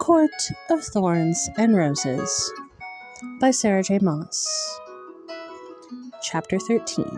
Court of Thorns and Roses by Sarah J. Maas. Chapter 13.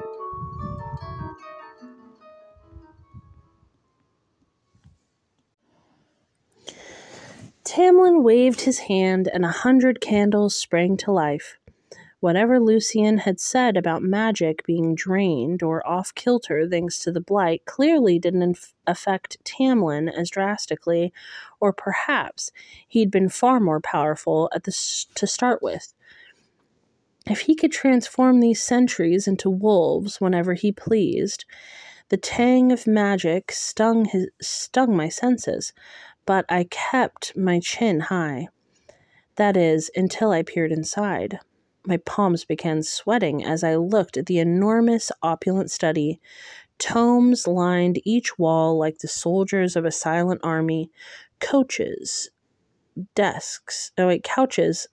Tamlin waved his hand and 100 candles sprang to life. Whatever Lucian had said about magic being drained or off-kilter thanks to the blight clearly didn't affect Tamlin as drastically, or perhaps he'd been far more powerful to start with. If he could transform these sentries into wolves whenever he pleased, the tang of magic stung my senses, but I kept my chin high. That is, until I peered inside. My palms began sweating as I looked at the enormous, opulent study. Tomes lined each wall like the soldiers of a silent army. Couches, and couches,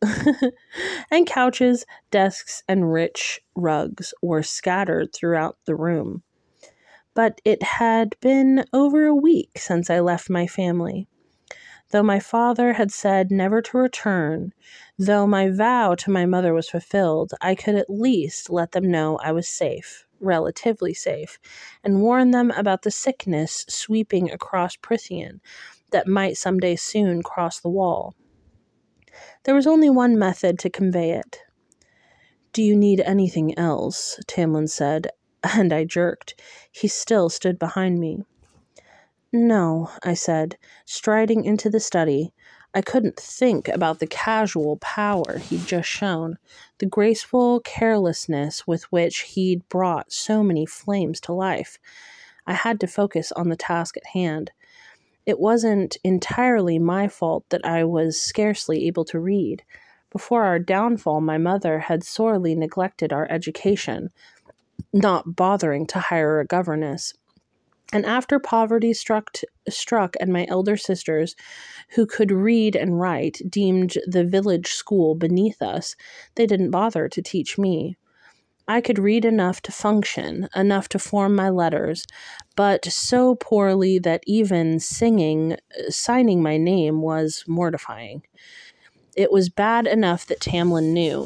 desks, and rich rugs were scattered throughout the room. But it had been over a week since I left my family. Though my father had said never to return, though my vow to my mother was fulfilled, I could at least let them know I was safe, relatively safe, and warn them about the sickness sweeping across Prythian that might someday soon cross the wall. There was only one method to convey it. "Do you need anything else?" Tamlin said, and I jerked. He still stood behind me. "No," I said, striding into the study. I couldn't think about the casual power he'd just shown, the graceful carelessness with which he'd brought so many flames to life. I had to focus on the task at hand. It wasn't entirely my fault that I was scarcely able to read. Before our downfall, my mother had sorely neglected our education, not bothering to hire a governess. And after poverty struck and my elder sisters, who could read and write, deemed the village school beneath us, they didn't bother to teach me. I could read enough to function, enough to form my letters, but so poorly that even signing my name was mortifying. It was bad enough that Tamlin knew.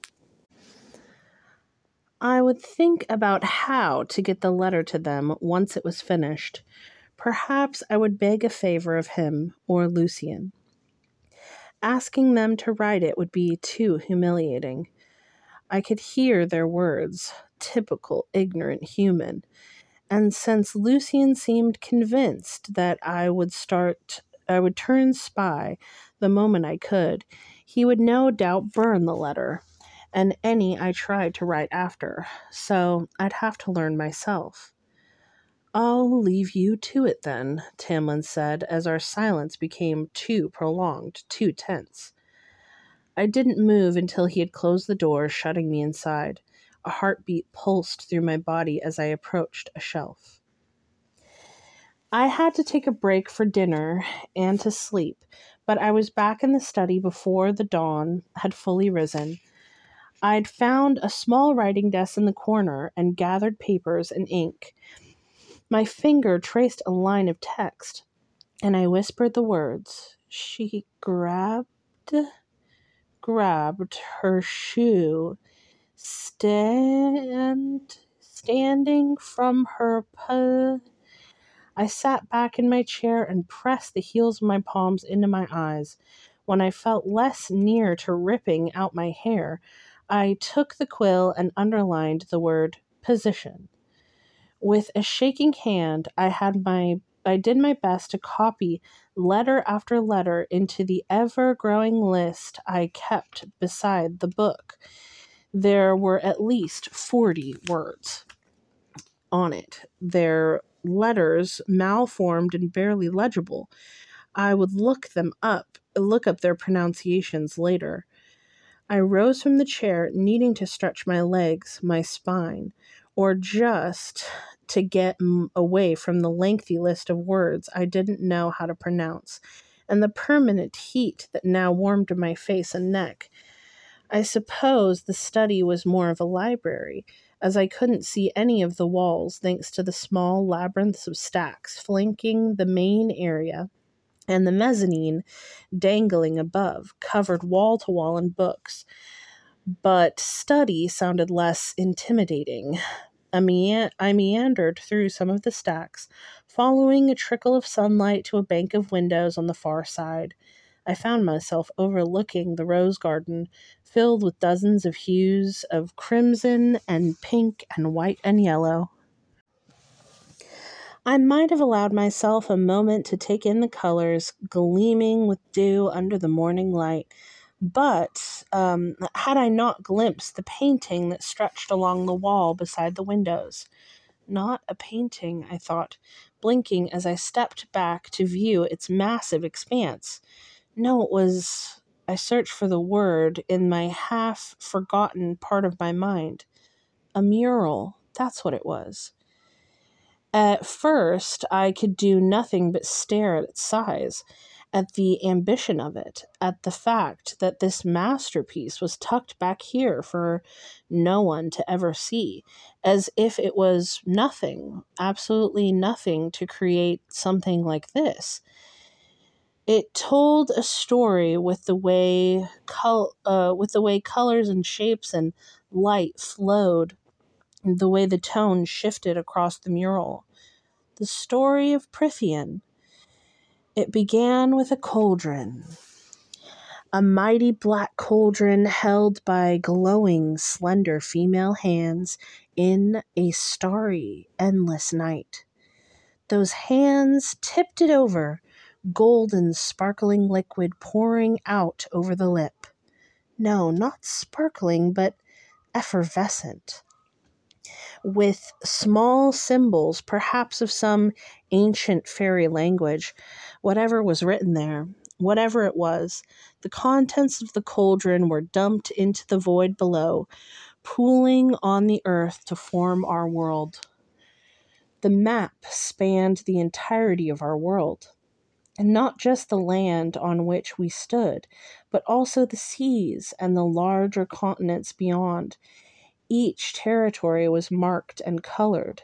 I would think about how to get the letter to them once it was finished. Perhaps I would beg a favor of him or Lucian. Asking them to write it would be too humiliating. I could hear their words, typical ignorant human. And since Lucian seemed convinced that I would turn spy the moment I could, he would no doubt burn the letter and any I tried to write after, so I'd have to learn myself. "I'll leave you to it then," Tamlin said, as our silence became too prolonged, too tense. I didn't move until he had closed the door, shutting me inside. A heartbeat pulsed through my body as I approached a shelf. I had to take a break for dinner and to sleep, but I was back in the study before the dawn had fully risen. I'd found a small writing desk in the corner and gathered papers and ink. My finger traced a line of text, and I whispered the words. She grabbed her shoe, standing from her I sat back in my chair and pressed the heels of my palms into my eyes. When I felt less near to ripping out my hair, I took the quill and underlined the word position. With a shaking hand, I did my best to copy letter after letter into the ever-growing list I kept beside the book. There were at least 40 words on it. Their letters malformed and barely legible. I would look up their pronunciations later. I rose from the chair, needing to stretch my legs, my spine, or just to get away from the lengthy list of words I didn't know how to pronounce, and the permanent heat that now warmed my face and neck. I suppose the study was more of a library, as I couldn't see any of the walls thanks to the small labyrinths of stacks flanking the main area and the mezzanine dangling above, covered wall to wall in books. But study sounded less intimidating. I meandered through some of the stacks, following a trickle of sunlight to a bank of windows on the far side. I found myself overlooking the rose garden, filled with dozens of hues of crimson and pink and white and yellow. I might have allowed myself a moment to take in the colors gleaming with dew under the morning light, but had I not glimpsed the painting that stretched along the wall beside the windows? Not a painting, I thought, blinking as I stepped back to view its massive expanse. No, it was. I searched for the word in my half forgotten part of my mind. A mural. That's what it was. At first, I could do nothing but stare at its size, at the ambition of it, at the fact that this masterpiece was tucked back here for no one to ever see, as if it was nothing, absolutely nothing, to create something like this. It told a story with the way colors and shapes and light flowed, the way the tone shifted across the mural. The story of Prythian. It began with a cauldron, a mighty black cauldron held by glowing, slender female hands in a starry, endless night. Those hands tipped it over, golden, sparkling liquid pouring out over the lip. No, not sparkling, but effervescent, with small symbols, perhaps of some ancient fairy language. Whatever was written there, whatever it was, the contents of the cauldron were dumped into the void below, pooling on the earth to form our world. The map spanned the entirety of our world, and not just the land on which we stood, but also the seas and the larger continents beyond. Each territory was marked and colored,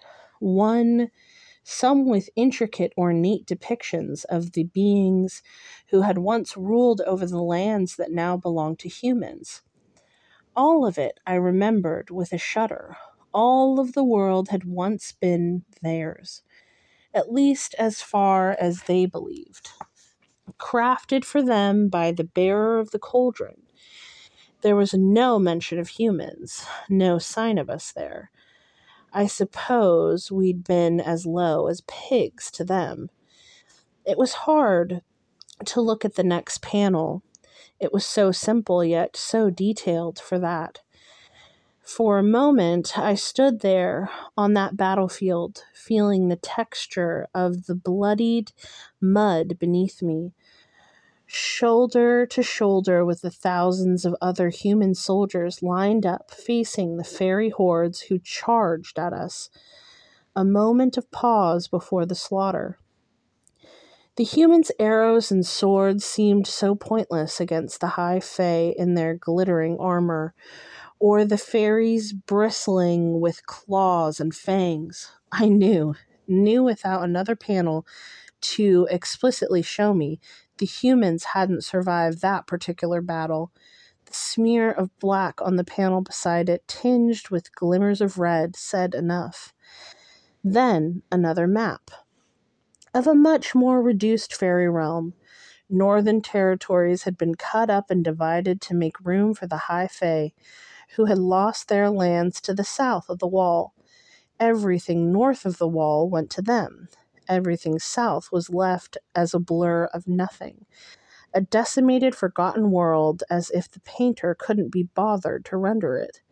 some with intricate, ornate depictions of the beings who had once ruled over the lands that now belonged to humans. All of it I remembered with a shudder. All of the world had once been theirs, at least as far as they believed, crafted for them by the bearer of the cauldron. There was no mention of humans, no sign of us there. I suppose we'd been as low as pigs to them. It was hard to look at the next panel. It was so simple yet so detailed for that. For a moment, I stood there on that battlefield, feeling the texture of the bloodied mud beneath me, shoulder to shoulder with the thousands of other human soldiers lined up facing the fairy hordes who charged at us. A moment of pause before the slaughter. The humans' arrows and swords seemed so pointless against the high fae in their glittering armor, or the fairies bristling with claws and fangs. I knew without another panel to explicitly show me, the humans hadn't survived that particular battle. The smear of black on the panel beside it, tinged with glimmers of red, said enough. Then another map of a much more reduced fairy realm. Northern territories had been cut up and divided to make room for the High Fae, who had lost their lands to the south of the wall. Everything north of the wall went to them. Everything south was left as a blur of nothing. A decimated, forgotten world, as if the painter couldn't be bothered to render it.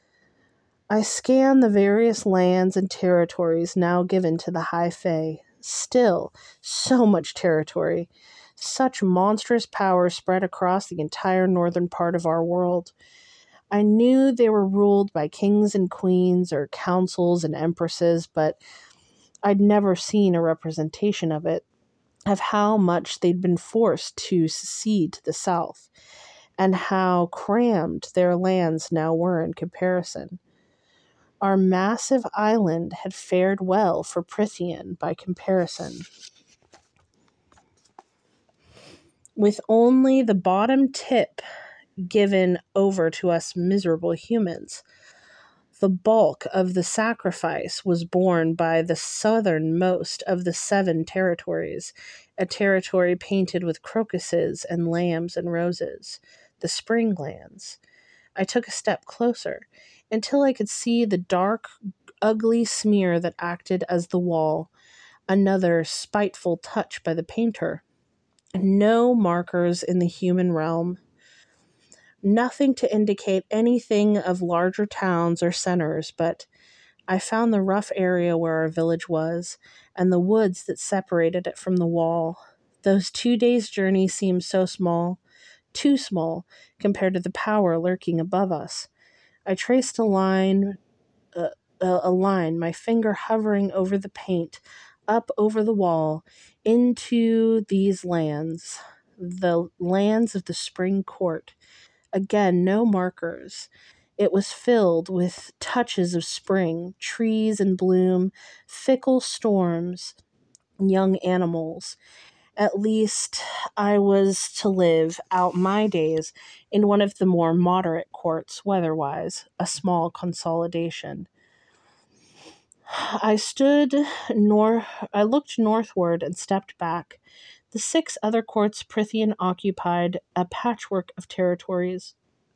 I scanned the various lands and territories now given to the High Fae. Still, so much territory. Such monstrous power spread across the entire northern part of our world. I knew they were ruled by kings and queens or councils and empresses, but I'd never seen a representation of how much they'd been forced to secede to the south, and how crammed their lands now were in comparison. Our massive island had fared well for Prythian by comparison. with only the bottom tip given over to us miserable humans. The bulk of the sacrifice was borne by the southernmost of the 7 territories, a territory painted with crocuses and lambs and roses, the spring lands. I took a step closer, until I could see the dark, ugly smear that acted as the wall, another spiteful touch by the painter. No markers in the human realm. Nothing to indicate anything of larger towns or centers, but I found the rough area where our village was, and the woods that separated it from the wall. Those 2 days' journey seemed so small, too small, compared to the power lurking above us. I traced uh, a line, my finger hovering over the paint, up over the wall, into these lands, the lands of the spring court. Again, no markers. It was filled with touches of spring, trees in bloom, fickle storms, young animals. At least I was to live out my days in one of the more moderate courts, weather-wise, a small consolidation. I stood I looked northward and stepped back. The 6 other courts Prithian occupied a patchwork of territories.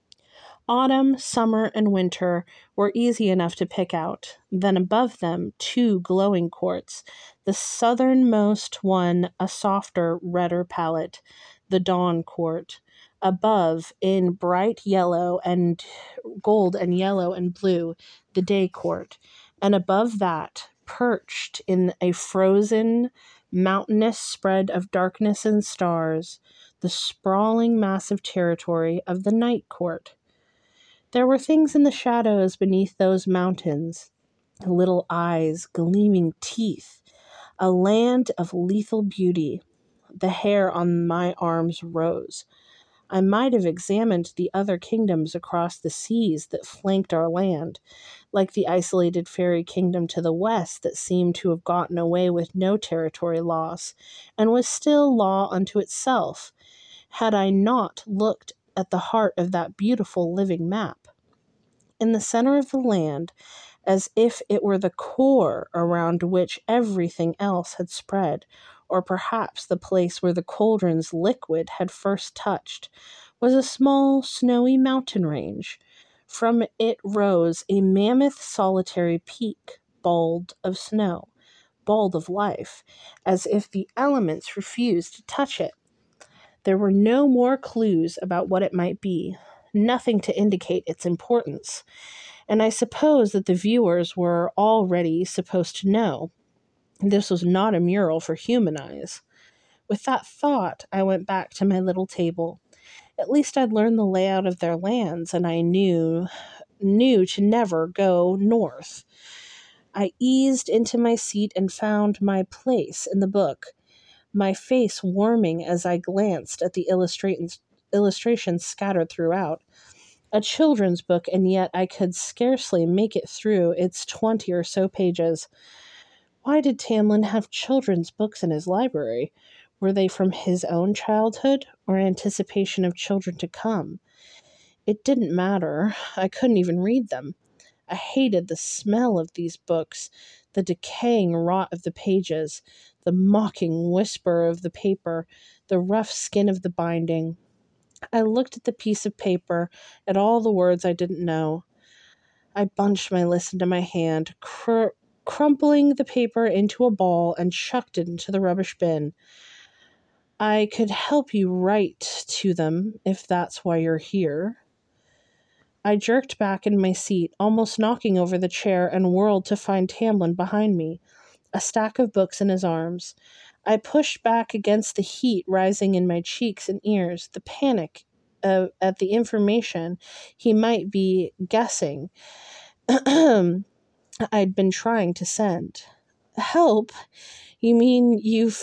Autumn, summer, and winter were easy enough to pick out. Then above them, 2 glowing courts, the southernmost one a softer, redder palette, the dawn court. Above, in bright yellow and gold and yellow and blue, the day court. And above that, perched in a frozen, mountainous spread of darkness and stars, the sprawling massive territory of the night court. There were things in the shadows beneath those mountains, little eyes, gleaming teeth, a land of lethal beauty. The hair on my arms rose. I might have examined the other kingdoms across the seas that flanked our land, like the isolated fairy kingdom to the west that seemed to have gotten away with no territory loss, and was still law unto itself, had I not looked at the heart of that beautiful living map. In the center of the land, as if it were the core around which everything else had spread, or perhaps the place where the cauldron's liquid had first touched, was a small, snowy mountain range. From it rose a mammoth solitary peak, bald of snow, bald of life, as if the elements refused to touch it. There were no more clues about what it might be, nothing to indicate its importance, and I suppose that the viewers were already supposed to know. This was not a mural for human eyes. With that thought, I went back to my little table. At least I'd learned the layout of their lands, and I knew to never go north. I eased into my seat and found my place in the book, my face warming as I glanced at the illustrations scattered throughout. A children's book, and yet I could scarcely make it through its 20 or so pages. Why did Tamlin have children's books in his library? Were they from his own childhood, or anticipation of children to come? It didn't matter. I couldn't even read them. I hated the smell of these books, the decaying rot of the pages, the mocking whisper of the paper, the rough skin of the binding. I looked at the piece of paper, at all the words I didn't know. I bunched my list into my hand, crumpling the paper into a ball and chucked it into the rubbish bin. I could help you write to them, if that's why you're here. I jerked back in my seat, almost knocking over the chair, and whirled to find Tamlin behind me, a stack of books in his arms. I pushed back against the heat rising in my cheeks and ears, the panic at the information he might be guessing I'd been trying to send. Help? You mean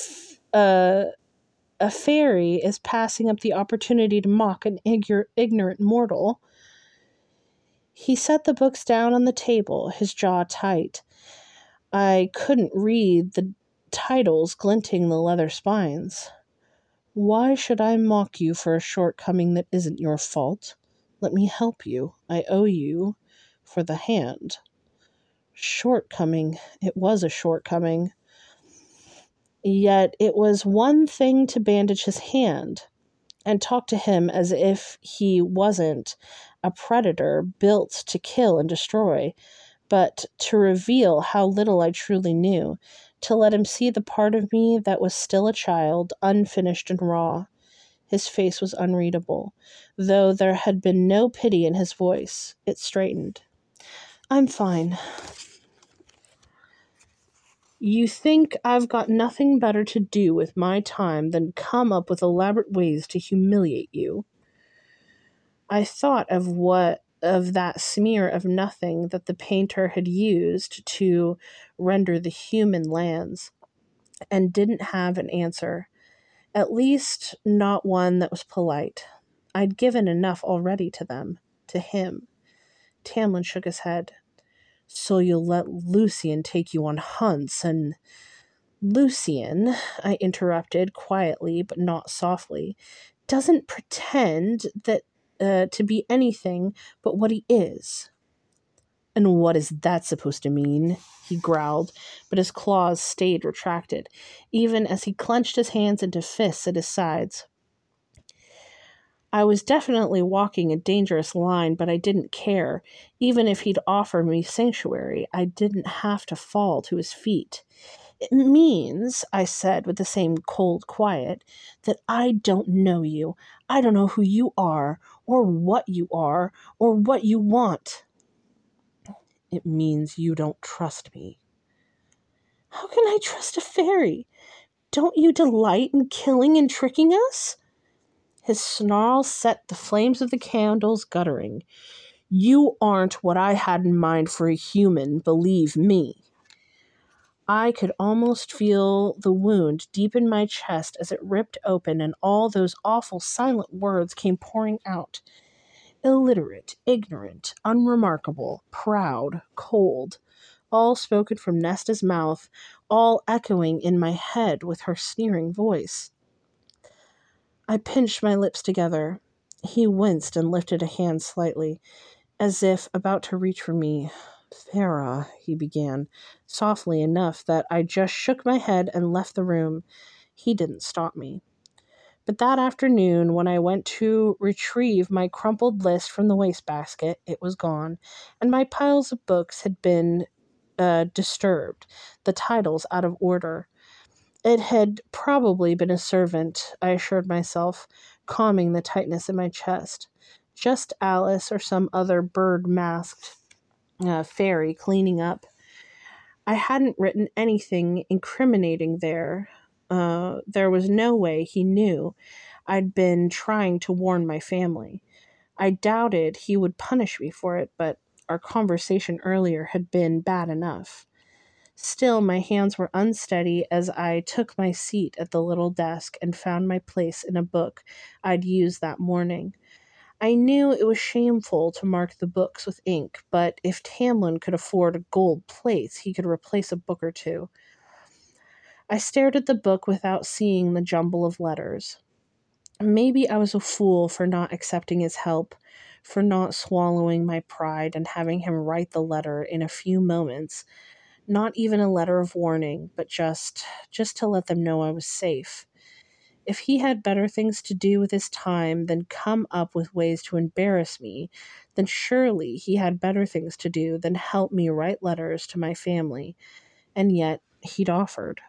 a fairy is passing up the opportunity to mock an ignorant mortal? He set the books down on the table, his jaw tight. I couldn't read the titles glinting the leather spines. Why should I mock you for a shortcoming that isn't your fault? Let me help you. I owe you for the hand. Shortcoming. It was a shortcoming. Yet it was one thing to bandage his hand and talk to him as if he wasn't a predator built to kill and destroy, but to reveal how little I truly knew, to let him see the part of me that was still a child, unfinished and raw. His face was unreadable, though there had been no pity in his voice. It straightened. I'm fine. You think I've got nothing better to do with my time than come up with elaborate ways to humiliate you? I thought of that smear of nothing that the painter had used to render the human lands, and didn't have an answer. At least not one that was polite. I'd given enough already to them, to him. Tamlin shook his head. So you'll let Lucian take you on hunts and... Lucian, I interrupted quietly but not softly, doesn't pretend that to be anything but what he is. And what is that supposed to mean? He growled, but his claws stayed retracted, even as he clenched his hands into fists at his sides. I was definitely walking a dangerous line, but I didn't care. Even if he'd offered me sanctuary, I didn't have to fall to his feet. It means, I said with the same cold quiet, that I don't know you. I don't know who you are, or what you are, or what you want. It means you don't trust me. How can I trust a fairy? Don't you delight in killing and tricking us? His snarl set the flames of the candles guttering. You aren't what I had in mind for a human, believe me. I could almost feel the wound deep in my chest as it ripped open and all those awful silent words came pouring out. Illiterate, ignorant, unremarkable, proud, cold, all spoken from Nesta's mouth, all echoing in my head with her sneering voice. I pinched my lips together. He winced and lifted a hand slightly, as if about to reach for me. Farah, he began, softly enough that I just shook my head and left the room. He didn't stop me. But that afternoon, when I went to retrieve my crumpled list from the wastebasket, it was gone, and my piles of books had been disturbed, the titles out of order. It had probably been a servant, I assured myself, calming the tightness in my chest. Just Alice or some other bird-masked fairy cleaning up. I hadn't written anything incriminating there. There was no way he knew I'd been trying to warn my family. I doubted he would punish me for it, but our conversation earlier had been bad enough. Still, my hands were unsteady as I took my seat at the little desk and found my place in a book I'd used that morning. I knew it was shameful to mark the books with ink, but if Tamlin could afford a gold plate, he could replace a book or two. I stared at the book without seeing the jumble of letters. Maybe I was a fool for not accepting his help, for not swallowing my pride and having him write the letter in a few moments. Not even a letter of warning, but just to let them know I was safe. If he had better things to do with his time than come up with ways to embarrass me, then surely he had better things to do than help me write letters to my family. And yet, he'd offered.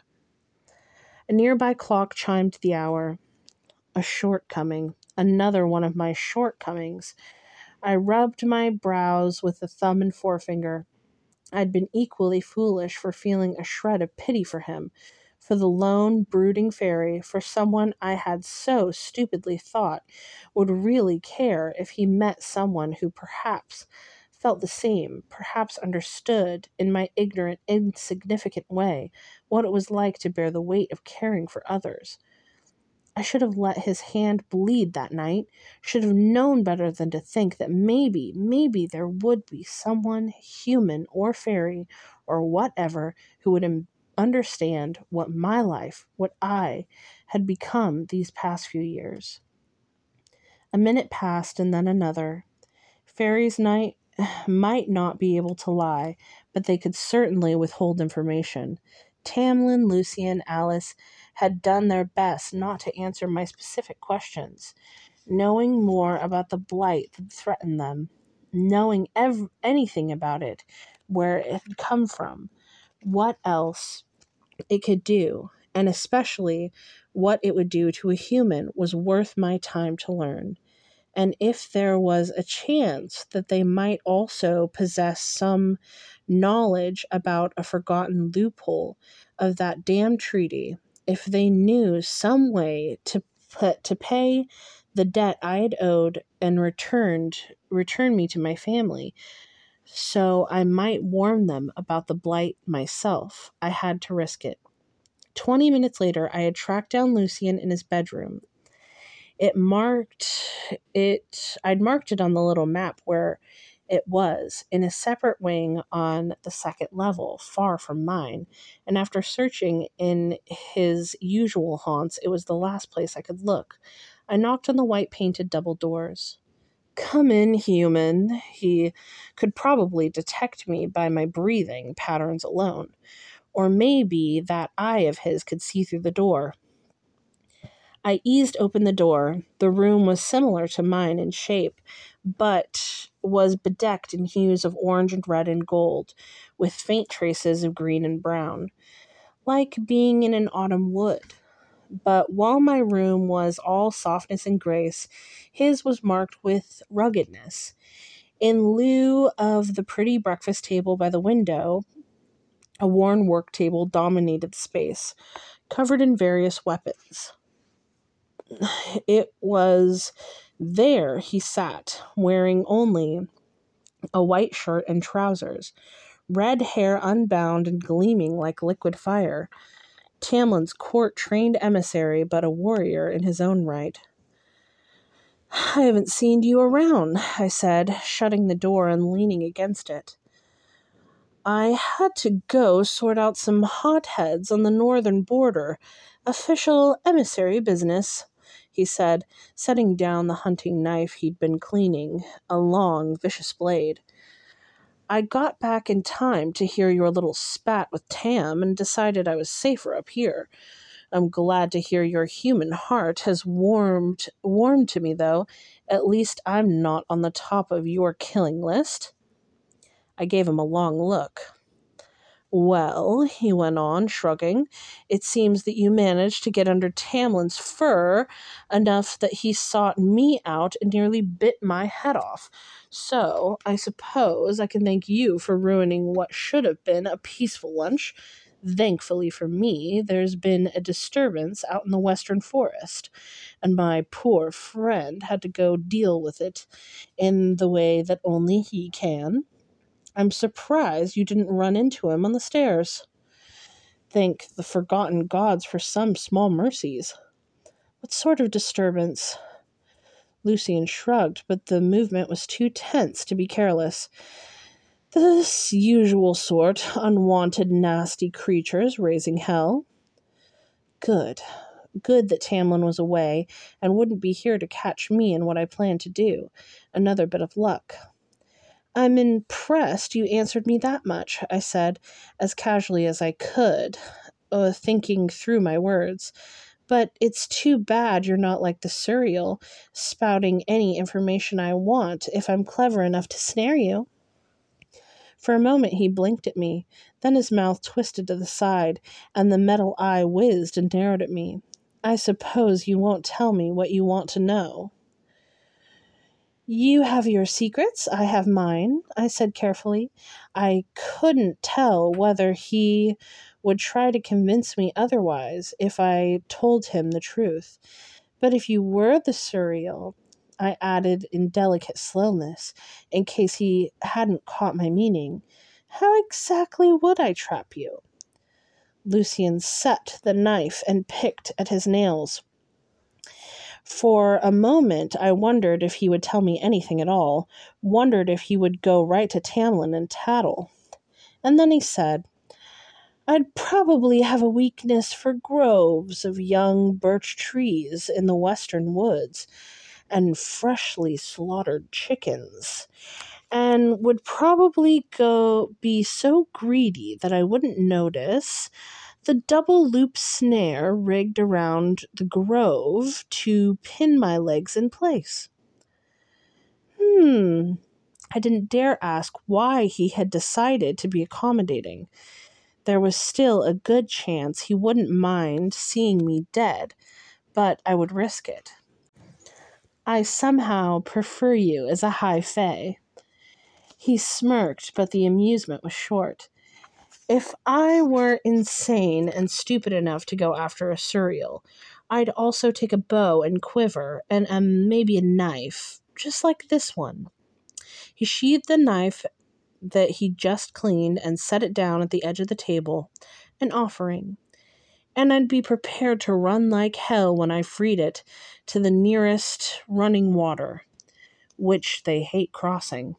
A nearby clock chimed the hour. A shortcoming. Another one of my shortcomings. I rubbed my brows with the thumb and forefinger. I'd been equally foolish for feeling a shred of pity for him, for the lone, brooding fairy, for someone I had so stupidly thought would really care if he met someone who perhaps felt the same, perhaps understood, in my ignorant, insignificant way, what it was like to bear the weight of caring for others. I should have let his hand bleed that night, should have known better than to think that maybe there would be someone, human or fairy or whatever, who would understand what my life, what I had become these past few years. A minute passed and then another. Fairies might not be able to lie, but they could certainly withhold information. Tamlin, Lucy, and Alice had done their best not to answer my specific questions, knowing more about the blight that threatened them, knowing anything about it, where it had come from, what else it could do, and especially what it would do to a human was worth my time to learn. And if there was a chance that they might also possess some knowledge about a forgotten loophole of that damned treaty, if they knew some way to pay the debt I had owed and return me to my family, so I might warn them about the blight myself, I had to risk it. 20 minutes later, I had tracked down Lucian in his bedroom. I'd marked it on the little map where it was, in a separate wing on the second level, far from mine, and after searching in his usual haunts, it was the last place I could look. I knocked on the white-painted double doors. "Come in, human." He could probably detect me by my breathing patterns alone, or maybe that eye of his could see through the door. I eased open the door. The room was similar to mine in shape, but was bedecked in hues of orange and red and gold, with faint traces of green and brown, like being in an autumn wood. But while my room was all softness and grace, his was marked with ruggedness. In lieu of the pretty breakfast table by the window, a worn work table dominated the space, covered in various weapons. It was there he sat, wearing only a white shirt and trousers, red hair unbound and gleaming like liquid fire. Tamlin's court-trained emissary, but a warrior in his own right. "I haven't seen you around," I said, shutting the door and leaning against it. "I had to go sort out some hotheads on the northern border. Official emissary business," he said, setting down the hunting knife he'd been cleaning, a long, vicious blade. "I got back in time to hear your little spat with Tam and decided I was safer up here. I'm glad to hear your human heart has warmed to me, though. At least I'm not on the top of your killing list." I gave him a long look. "Well," he went on, shrugging, "it seems that you managed to get under Tamlin's fur enough that he sought me out and nearly bit my head off. So, I suppose I can thank you for ruining what should have been a peaceful lunch. Thankfully for me, there's been a disturbance out in the western forest, and my poor friend had to go deal with it in the way that only he can. I'm surprised you didn't run into him on the stairs. Thank the forgotten gods for some small mercies." "What sort of disturbance?" Lucian shrugged, but the movement was too tense to be careless. "This usual sort. Unwanted, nasty creatures raising hell." Good. Good that Tamlin was away and wouldn't be here to catch me in what I planned to do. Another bit of luck. "I'm impressed you answered me that much," I said, as casually as I could, thinking through my words. "But it's too bad you're not like the Suriel, spouting any information I want if I'm clever enough to snare you." For a moment he blinked at me, then his mouth twisted to the side, and the metal eye whizzed and narrowed at me. "I suppose you won't tell me what you want to know." "You have your secrets, I have mine," I said carefully. I couldn't tell whether he would try to convince me otherwise if I told him the truth. "But if you were the Suriel," I added in delicate slowness, in case he hadn't caught my meaning, "how exactly would I trap you?" Lucian set the knife and picked at his nails. For a moment I wondered if he would tell me anything at all, wondered if he would go right to Tamlin and tattle. And then he said, I'd probably have a weakness for groves of young birch trees in the western woods and freshly slaughtered chickens, and would probably be so greedy that I wouldn't notice the double loop snare rigged around the grove to pin my legs in place. I didn't dare ask why he had decided to be accommodating. There was still a good chance he wouldn't mind seeing me dead, but I would risk it. I somehow prefer you as a high fae. He smirked, but the amusement was short. If I were insane and stupid enough to go after a Suriel, I'd also take a bow and quiver and maybe a knife, just like this one. He sheathed the knife that he just cleaned and set it down at the edge of the table, an offering. And I'd be prepared to run like hell when I freed it to the nearest running water, which they hate crossing.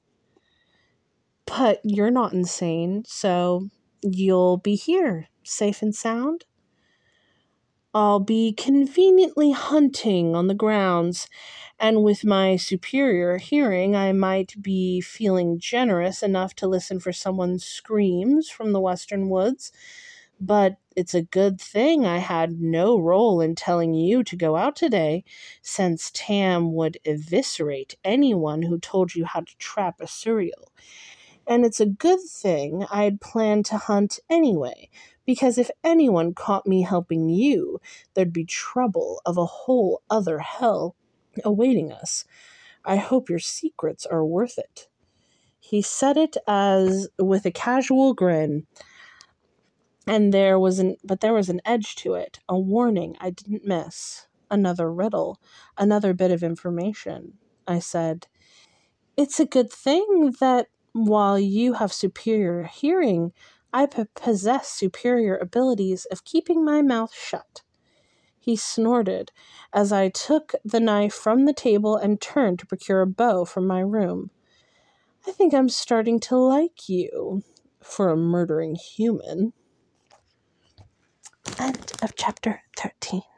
But you're not insane, so you'll be here, safe and sound? I'll be conveniently hunting on the grounds, and with my superior hearing, I might be feeling generous enough to listen for someone's screams from the western woods. But it's a good thing I had no role in telling you to go out today, since Tam would eviscerate anyone who told you how to trap a Suriel. And it's a good thing I'd planned to hunt anyway, because if anyone caught me helping you, there'd be trouble of a whole other hell awaiting us. I hope your secrets are worth it. He said it as with a casual grin, and there was an edge to it, a warning I didn't miss. Another riddle, another bit of information. I said, "It's a good thing that while you have superior hearing, I possess superior abilities of keeping my mouth shut." He snorted as I took the knife from the table and turned to procure a bow from my room. "I think I'm starting to like you for a murdering human." End of chapter 13.